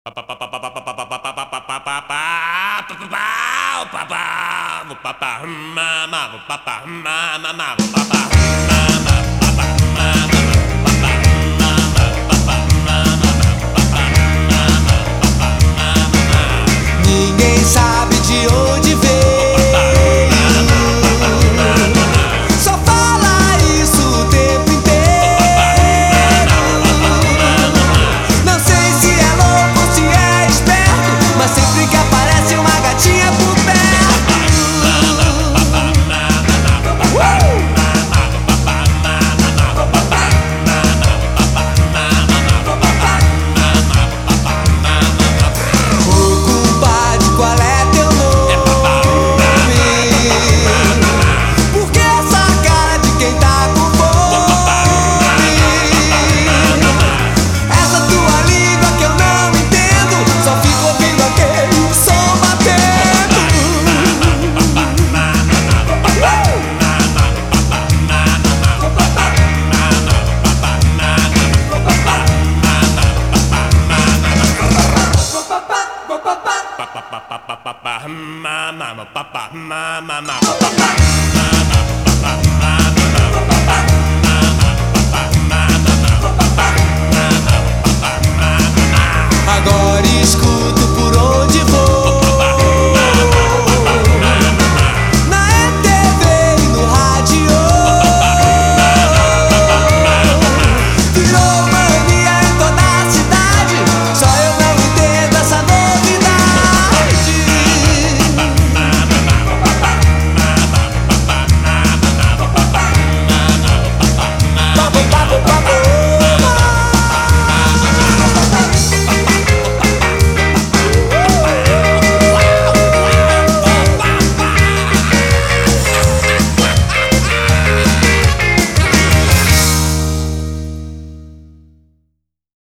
Ninguém sabe de onde veio, só fala isso o tempo inteiro. Não sei se é louco ou se é esperto, mas sempre que aparece uma gatinha por perto. Mama,